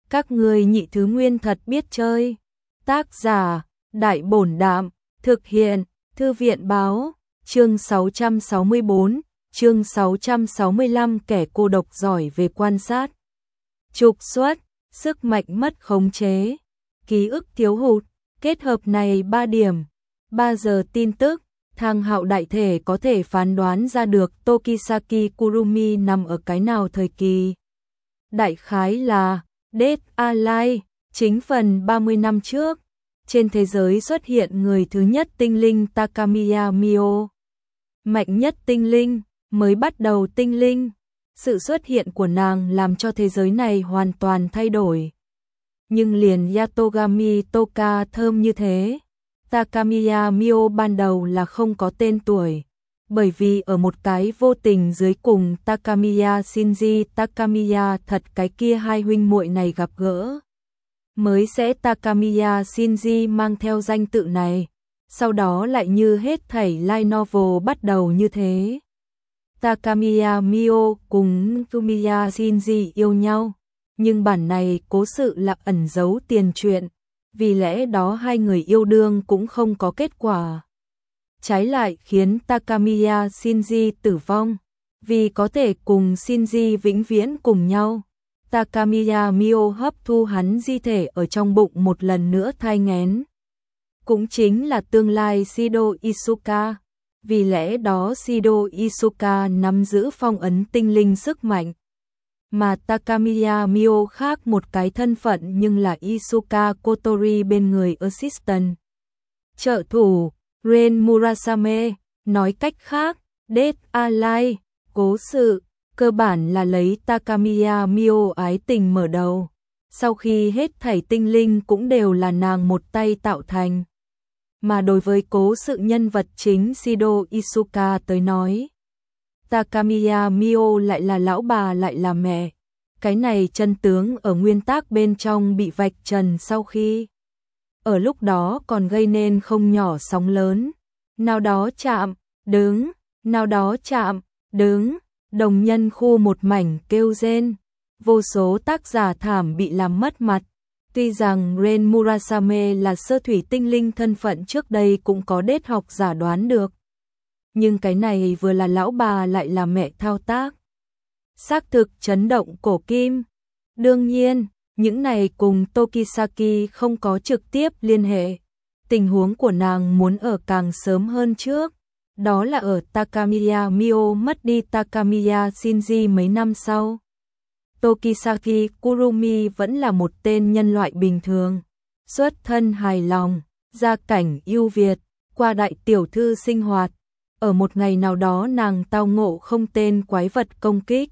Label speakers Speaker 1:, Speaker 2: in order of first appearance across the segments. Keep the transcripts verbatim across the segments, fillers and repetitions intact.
Speaker 1: Các ngươi nhị thứ nguyên thật biết chơi. Tác giả, Đại Bổn Đạm, thực hiện, Thư viện báo, chương sáu trăm sáu mươi bốn, chương sáu trăm sáu mươi lăm kẻ cô độc giỏi về quan sát. Trục xuất, sức mạnh mất khống chế, ký ức thiếu hụt, kết hợp này ba điểm. ba giờ tin tức, Thang Hạo đại thể có thể phán đoán ra được Tokisaki Kurumi nằm ở cái nào thời kỳ. Đại khái là Dead Alive, chính phần ba mươi năm trước, trên thế giới xuất hiện người thứ nhất tinh linh Takamiya Mio. Mạnh nhất tinh linh, mới bắt đầu tinh linh. Sự xuất hiện của nàng làm cho thế giới này hoàn toàn thay đổi. Nhưng liền Yatogami Toka thơm như thế, Takamiya Mio ban đầu là không có tên tuổi. Bởi vì ở một cái vô tình dưới cùng Takamiya Shinji Takamiya thật cái kia hai huynh muội này gặp gỡ. Mới sẽ Takamiya Shinji mang theo danh tự này, sau đó lại như hết thảy light novel bắt đầu như thế. Takamiya Mio cùng Kumiya Shinji yêu nhau, nhưng bản này cố sự là ẩn giấu tiền truyện, vì lẽ đó hai người yêu đương cũng không có kết quả. Trái lại khiến Takamiya Shinji tử vong, vì có thể cùng Shinji vĩnh viễn cùng nhau. Takamiya Mio hấp thu hắn di thể ở trong bụng một lần nữa thai nghén. Cũng chính là tương lai Shido Isuka, vì lẽ đó Shido Isuka nắm giữ phong ấn tinh linh sức mạnh. Mà Takamiya Mio khác một cái thân phận nhưng là Isuka Kotori bên người assistant. Trợ thủ, Ren Murasame, nói cách khác, Dead Alive, cố sự, cơ bản là lấy Takamiya Mio ái tình mở đầu. Sau khi hết thảy tinh linh cũng đều là nàng một tay tạo thành. Mà đối với cố sự nhân vật chính Shido Isuka tới nói, Takamiya Mio lại là lão bà lại là mẹ. Cái này chân tướng ở nguyên tác bên trong bị vạch trần sau khi ở lúc đó còn gây nên không nhỏ sóng lớn. Nào đó chạm, đứng, nào đó chạm, đứng, đồng nhân khu một mảnh kêu rên. Vô số tác giả thảm bị làm mất mặt. Tuy rằng Ren Murasame là sơ thủy tinh linh thân phận trước đây cũng có đết học giả đoán được. Nhưng cái này vừa là lão bà lại là mẹ thao tác. Xác thực chấn động cổ kim. Đương nhiên, những này cùng Tokisaki không có trực tiếp liên hệ. Tình huống của nàng muốn ở càng sớm hơn trước. Đó là ở Takamiya Mio mất đi Takamiya Shinji mấy năm sau. Tokisaki Kurumi vẫn là một tên nhân loại bình thường. Xuất thân hài lòng, gia cảnh ưu việt, qua đại tiểu thư sinh hoạt. Ở một ngày nào đó nàng tao ngộ không tên quái vật công kích.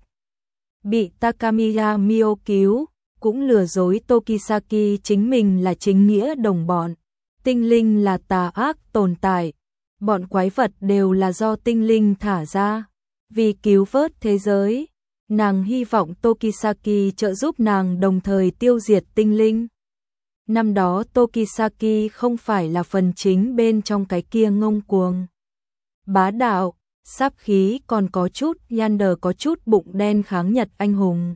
Speaker 1: Bị Takamiya Mio cứu, cũng lừa dối Tokisaki chính mình là chính nghĩa đồng bọn. Tinh linh là tà ác tồn tại. Bọn quái vật đều là do tinh linh thả ra. Vì cứu vớt thế giới, nàng hy vọng Tokisaki trợ giúp nàng đồng thời tiêu diệt tinh linh. Năm đó Tokisaki không phải là phần chính bên trong cái kia ngông cuồng. Bá đạo, sáp khí còn có chút, Yander có chút bụng đen kháng Nhật anh hùng.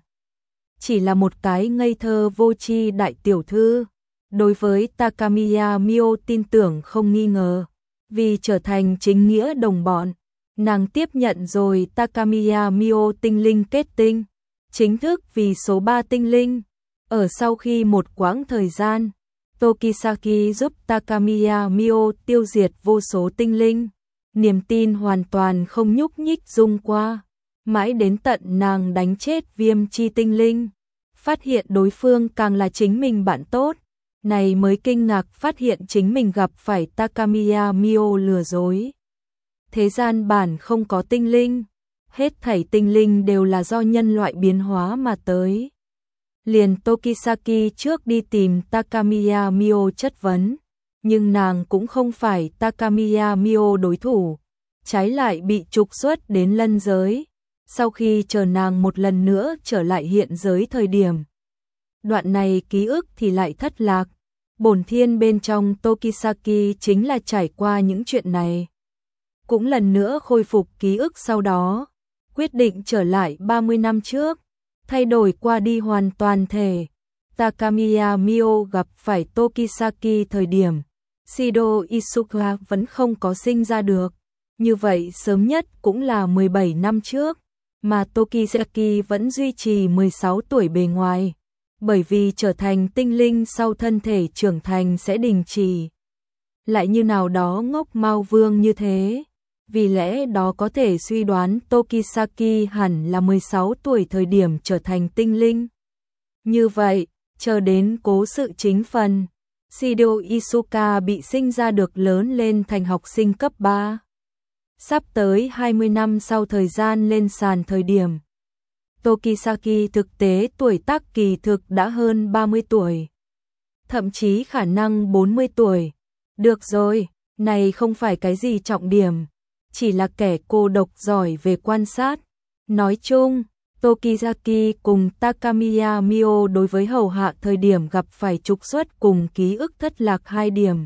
Speaker 1: Chỉ là một cái ngây thơ vô tri đại tiểu thư. Đối với Takamiya Mio tin tưởng không nghi ngờ. Vì trở thành chính nghĩa đồng bọn, nàng tiếp nhận rồi Takamiya Mio tinh linh kết tinh. Chính thức vì số ba tinh linh. Ở sau khi một quãng thời gian, Tokisaki giúp Takamiya Mio tiêu diệt vô số tinh linh. Niềm tin hoàn toàn không nhúc nhích dung qua. Mãi đến tận nàng đánh chết viêm chi tinh linh. Phát hiện đối phương càng là chính mình bạn tốt. Này mới kinh ngạc phát hiện chính mình gặp phải Takamiya Mio lừa dối. Thế gian bản không có tinh linh. Hết thảy tinh linh đều là do nhân loại biến hóa mà tới. Liền Tokisaki trước đi tìm Takamiya Mio chất vấn. Nhưng nàng cũng không phải Takamiya Mio đối thủ. Trái lại bị trục xuất đến lân giới. Sau khi chờ nàng một lần nữa trở lại hiện giới thời điểm. Đoạn này ký ức thì lại thất lạc. Bổn thiên bên trong Tokisaki chính là trải qua những chuyện này. Cũng lần nữa khôi phục ký ức sau đó. Quyết định trở lại ba mươi năm trước. Thay đổi qua đi hoàn toàn thể. Takamiya Mio gặp phải Tokisaki thời điểm Shido Isuka vẫn không có sinh ra được. Như vậy sớm nhất cũng là mười bảy năm trước, mà Tokisaki vẫn duy trì mười sáu tuổi bề ngoài, bởi vì trở thành tinh linh sau thân thể trưởng thành sẽ đình chỉ. Lại như nào đó ngốc Mao Vương như thế, vì lẽ đó có thể suy đoán Tokisaki hẳn là mười sáu tuổi thời điểm trở thành tinh linh. Như vậy, chờ đến cố sự chính phần, Shido Isuka bị sinh ra được lớn lên thành học sinh cấp ba. Sắp tới hai mươi năm sau thời gian lên sàn thời điểm, Tokisaki thực tế tuổi tác kỳ thực đã hơn ba mươi tuổi. Thậm chí khả năng bốn mươi tuổi. Được rồi, này không phải cái gì trọng điểm, chỉ là kẻ cô độc giỏi về quan sát. Nói chung, Tokisaki cùng Takamiya Mio đối với hầu hạ thời điểm gặp phải trục xuất cùng ký ức thất lạc hai điểm.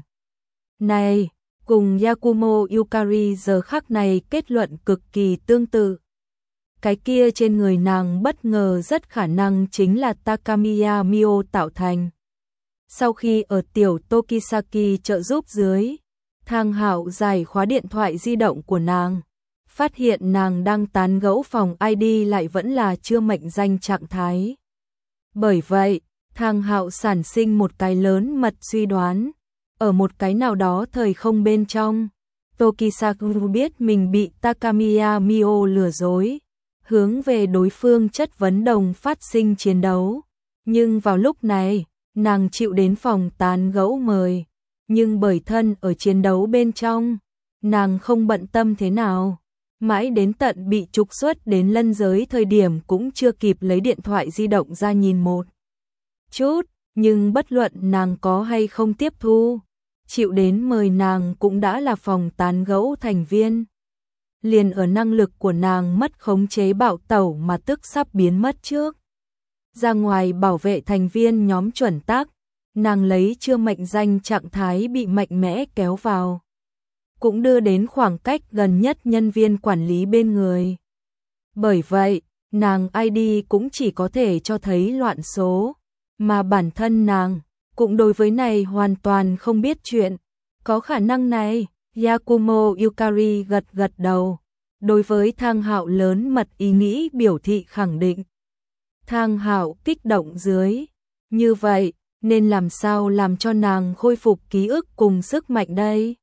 Speaker 1: Này, cùng Yakumo Yukari giờ khắc này kết luận cực kỳ tương tự. Cái kia trên người nàng bất ngờ rất khả năng chính là Takamiya Mio tạo thành. Sau khi ở tiểu Tokisaki trợ giúp dưới, Thang Hạo giải khóa điện thoại di động của nàng, phát hiện nàng đang tán gẫu phòng i đê lại vẫn là chưa mệnh danh trạng thái. Bởi vậy, Thang Hạo sản sinh một cái lớn mật suy đoán, ở một cái nào đó thời không bên trong, Tokisaki biết mình bị Takamiya Mio lừa dối, hướng về đối phương chất vấn đồng phát sinh chiến đấu. Nhưng vào lúc này, nàng chịu đến phòng tán gẫu mời, nhưng bởi thân ở chiến đấu bên trong, nàng không bận tâm thế nào. Mãi đến tận bị trục xuất đến lân giới thời điểm cũng chưa kịp lấy điện thoại di động ra nhìn một chút, nhưng bất luận nàng có hay không tiếp thu, chịu đến mời nàng cũng đã là phòng tán gẫu thành viên. Liền ở năng lực của nàng mất khống chế bạo tẩu mà tức sắp biến mất trước. Ra ngoài bảo vệ thành viên nhóm chuẩn tác, nàng lấy chưa mệnh danh trạng thái bị mạnh mẽ kéo vào. Cũng đưa đến khoảng cách gần nhất nhân viên quản lý bên người. Bởi vậy, nàng i đê cũng chỉ có thể cho thấy loạn số, mà bản thân nàng cũng đối với này hoàn toàn không biết chuyện. Có khả năng này, Yakumo Yukari gật gật đầu, đối với Thang Hạo lớn mật ý nghĩ biểu thị khẳng định. Thang Hạo kích động dưới, như vậy, nên làm sao làm cho nàng khôi phục ký ức cùng sức mạnh đây?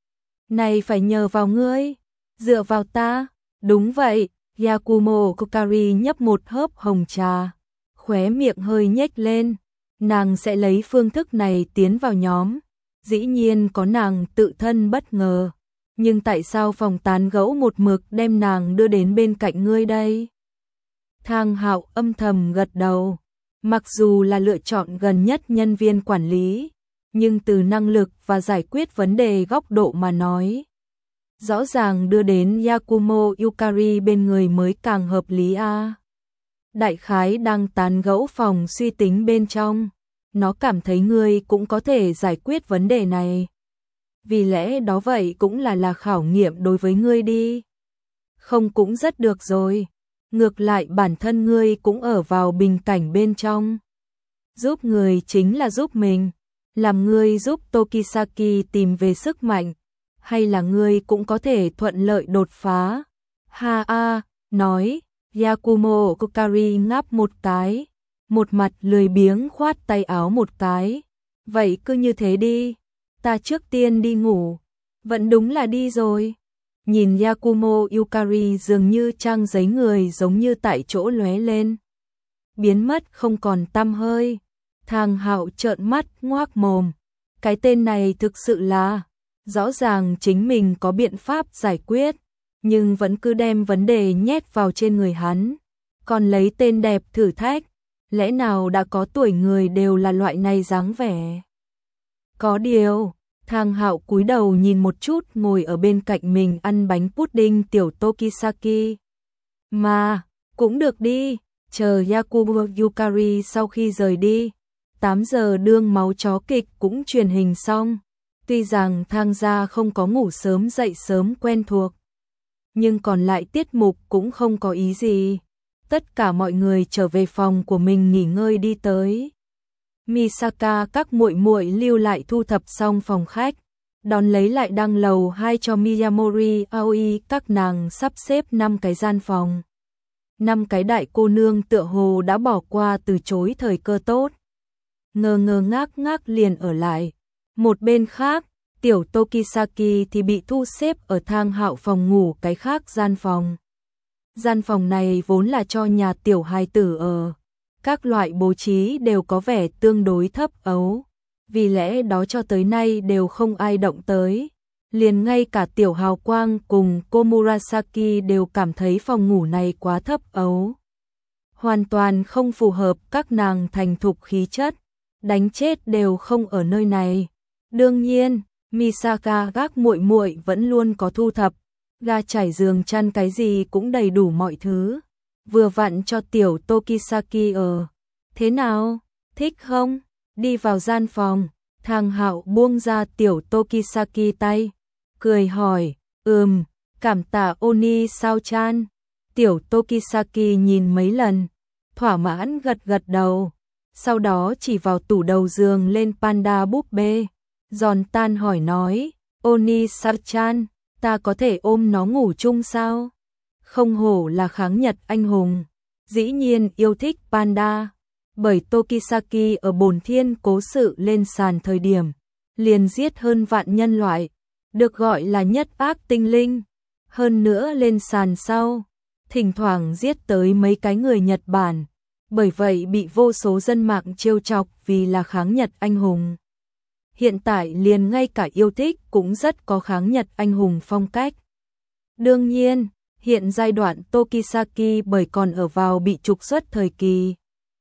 Speaker 1: Này phải nhờ vào ngươi, dựa vào ta. Đúng vậy, Yakumo Yukari nhấp một hớp hồng trà, khóe miệng hơi nhếch lên. Nàng sẽ lấy phương thức này tiến vào nhóm. Dĩ nhiên có nàng tự thân bất ngờ. Nhưng tại sao phòng tán gẫu một mực đem nàng đưa đến bên cạnh ngươi đây? Thang Hạo âm thầm gật đầu. Mặc dù là lựa chọn gần nhất nhân viên quản lý, nhưng từ năng lực và giải quyết vấn đề góc độ mà nói, rõ ràng đưa đến Yakumo Yukari bên người mới càng hợp lý a. À. Đại khái đang tán gẫu phòng suy tính bên trong, nó cảm thấy ngươi cũng có thể giải quyết vấn đề này. Vì lẽ đó vậy cũng là là khảo nghiệm đối với ngươi đi. Không cũng rất được rồi. Ngược lại bản thân ngươi cũng ở vào bình cảnh bên trong. Giúp người chính là giúp mình. Làm ngươi giúp Tokisaki tìm về sức mạnh, hay là ngươi cũng có thể thuận lợi đột phá. Ha a, nói, Yakumo Yukari ngáp một cái, một mặt lười biếng khoát tay áo một cái. Vậy cứ như thế đi, ta trước tiên đi ngủ. Vẫn đúng là đi rồi. Nhìn Yakumo Yukari dường như trang giấy người giống như tại chỗ lóe lên, biến mất không còn tăm hơi. Thang Hạo trợn mắt ngoác mồm. Cái tên này thực sự là, rõ ràng chính mình có biện pháp giải quyết, nhưng vẫn cứ đem vấn đề nhét vào trên người hắn. Còn lấy tên đẹp thử thách, lẽ nào đã có tuổi người đều là loại này dáng vẻ. Có điều, Thang Hạo cúi đầu nhìn một chút ngồi ở bên cạnh mình ăn bánh pudding tiểu Tokisaki. Mà, cũng được đi, chờ Yakumo Yukari sau khi rời đi. tám giờ đương máu chó kịch cũng truyền hình xong. Tuy rằng Thang gia không có ngủ sớm dậy sớm quen thuộc, nhưng còn lại tiết mục cũng không có ý gì. Tất cả mọi người trở về phòng của mình nghỉ ngơi đi tới. Misaka các muội muội lưu lại thu thập xong phòng khách, đón lấy lại đăng lầu hai cho Miyamori Aoi, các nàng sắp xếp năm cái gian phòng. Năm cái đại cô nương tựa hồ đã bỏ qua từ chối thời cơ tốt. Ngơ ngơ ngác ngác liền ở lại. Một bên khác, tiểu Tokisaki thì bị thu xếp ở thang hạo phòng ngủ cái khác gian phòng. Gian phòng này vốn là cho nhà tiểu hài tử ở. Các loại bố trí đều có vẻ tương đối thấp ấu. Vì lẽ đó cho tới nay đều không ai động tới. Liền ngay cả tiểu hào quang cùng Komurasaki đều cảm thấy phòng ngủ này quá thấp ấu. Hoàn toàn không phù hợp các nàng thành thục khí chất. Đánh chết đều không ở nơi này. Đương nhiên, Misaka các muội muội vẫn luôn có thu thập, ga trải giường chăn cái gì cũng đầy đủ mọi thứ. Vừa vặn cho tiểu Tokisaki ở. Thế nào? Thích không? Đi vào gian phòng, Thang Hạo buông ra tiểu Tokisaki tay, cười hỏi, ừm, cảm tạ Oni sao chan. Tiểu Tokisaki nhìn mấy lần, thỏa mãn gật gật đầu, sau đó chỉ vào tủ đầu giường lên panda búp bê, giòn tan hỏi nói, Oni sao chan, ta có thể ôm nó ngủ chung sao? Không hổ là kháng Nhật anh hùng, dĩ nhiên yêu thích panda. Bởi Tokisaki ở bổn thiên cố sự lên sàn thời điểm, liền giết hơn vạn nhân loại, được gọi là nhất ác tinh linh. Hơn nữa lên sàn sau, thỉnh thoảng giết tới mấy cái người Nhật Bản, bởi vậy bị vô số dân mạng trêu chọc vì là kháng Nhật anh hùng. Hiện tại liền ngay cả yêu thích cũng rất có kháng Nhật anh hùng phong cách. Đương nhiên, hiện giai đoạn Tokisaki bởi còn ở vào bị trục xuất thời kỳ.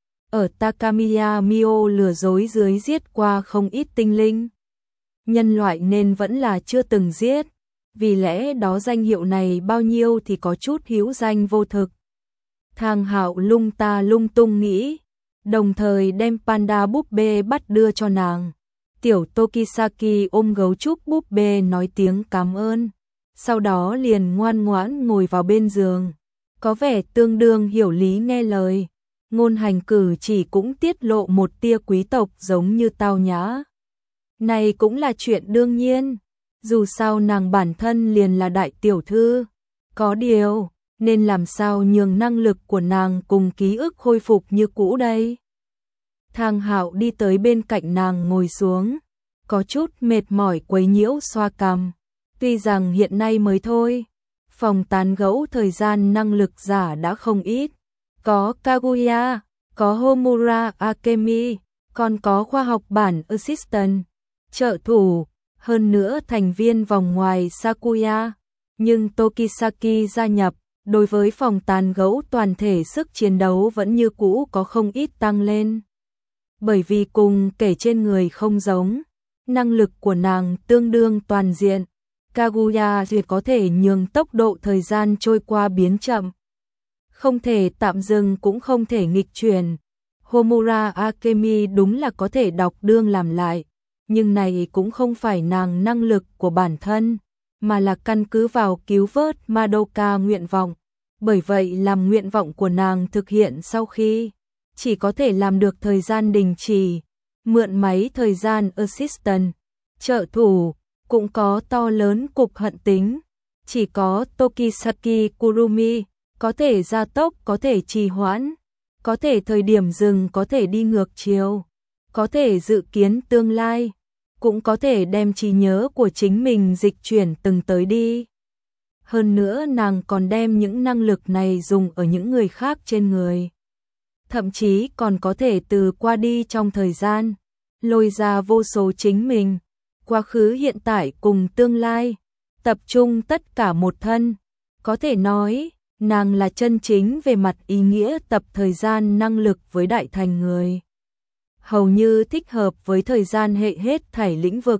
Speaker 1: Ở Takamiya Mio lừa dối dưới giết qua không ít tinh linh. Nhân loại nên vẫn là chưa từng giết, vì lẽ đó danh hiệu này bao nhiêu thì có chút hữu danh vô thực. Thang Hạo lung ta lung tung nghĩ, đồng thời đem panda búp bê bắt đưa cho nàng. Tiểu Tokisaki ôm gấu trúc búp bê nói tiếng cảm ơn, sau đó liền ngoan ngoãn ngồi vào bên giường, có vẻ tương đương hiểu lý nghe lời. Ngôn hành cử chỉ cũng tiết lộ một tia quý tộc giống như tao nhã. Này cũng là chuyện đương nhiên, dù sao nàng bản thân liền là đại tiểu thư. Có điều, nên làm sao nhường năng lực của nàng cùng ký ức khôi phục như cũ đây. Thang Hạo đi tới bên cạnh nàng ngồi xuống, có chút mệt mỏi quấy nhiễu xoa cằm. Tuy rằng hiện nay mới thôi, phòng tán gẫu thời gian năng lực giả đã không ít. Có Kaguya, có Homura Akemi, còn có khoa học bản Assistant, trợ thủ, hơn nữa thành viên vòng ngoài Sakuya. Nhưng Tokisaki gia nhập, đối với phòng tán gẫu toàn thể sức chiến đấu vẫn như cũ có không ít tăng lên. Bởi vì cùng kể trên người không giống, năng lực của nàng tương đương toàn diện. Kaguya thì có thể nhường tốc độ thời gian trôi qua biến chậm. Không thể tạm dừng cũng không thể nghịch chuyển. Homura Akemi đúng là có thể đọc đương làm lại, nhưng này cũng không phải nàng năng lực của bản thân, mà là căn cứ vào cứu vớt Madoka nguyện vọng. Bởi vậy làm nguyện vọng của nàng thực hiện sau khi, chỉ có thể làm được thời gian đình chỉ, mượn máy thời gian Assistant, trợ thủ, cũng có to lớn cục hận tính. Chỉ có Tokisaki Kurumi có thể gia tốc, có thể trì hoãn, có thể thời điểm dừng, có thể đi ngược chiều, có thể dự kiến tương lai, cũng có thể đem trí nhớ của chính mình dịch chuyển từng tới đi. Hơn nữa nàng còn đem những năng lực này dùng ở những người khác trên người. Thậm chí còn có thể từ qua đi trong thời gian, lôi ra vô số chính mình, quá khứ hiện tại cùng tương lai, tập trung tất cả một thân. Có thể nói, nàng là chân chính về mặt ý nghĩa tập thời gian năng lực với đại thành người. Hầu như thích hợp với thời gian hệ hết thảy lĩnh vực.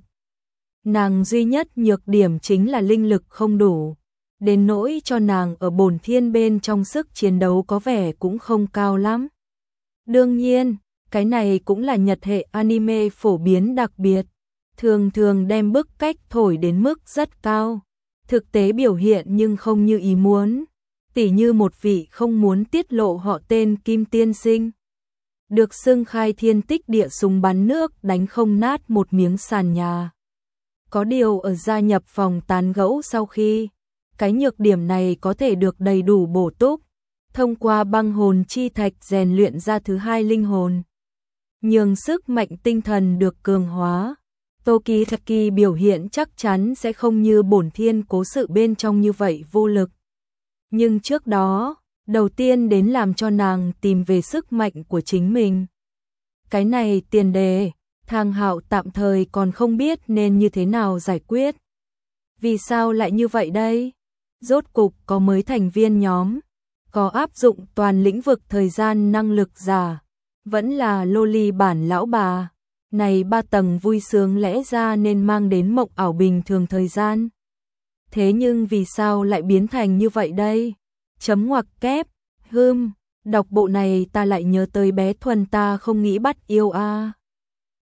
Speaker 1: Nàng duy nhất nhược điểm chính là linh lực không đủ, đến nỗi cho nàng ở bổn thiên bên trong sức chiến đấu có vẻ cũng không cao lắm. Đương nhiên, cái này cũng là Nhật hệ anime phổ biến đặc biệt, thường thường đem bức cách thổi đến mức rất cao, thực tế biểu hiện nhưng không như ý muốn. Tỉ như một vị không muốn tiết lộ họ tên Kim Tiên Sinh. được xưng khai thiên tích địa súng bắn nước đánh không nát một miếng sàn nhà. Có điều ở gia nhập phòng tán gẫu sau khi, cái nhược điểm này có thể được đầy đủ bổ túc, thông qua băng hồn chi thạch rèn luyện ra thứ hai linh hồn. Nhường sức mạnh tinh thần được cường hóa. Tokitaki biểu hiện chắc chắn sẽ không như bổn thiên cố sự bên trong như vậy vô lực. Nhưng trước đó, đầu tiên đến làm cho nàng tìm về sức mạnh của chính mình. Cái này tiền đề, Thang Hạo tạm thời còn không biết nên như thế nào giải quyết. Vì sao lại như vậy đây? Rốt cục có mới thành viên nhóm, có áp dụng toàn lĩnh vực thời gian năng lực giả, vẫn là loli bản lão bà. Này ba tầng vui sướng lẽ ra nên mang đến mộng ảo bình thường thời gian. Thế nhưng vì sao lại biến thành như vậy đây? Chấm ngoặc kép, hưm, đọc bộ này ta lại nhớ tới bé Thuần ta không nghĩ bắt yêu a. À.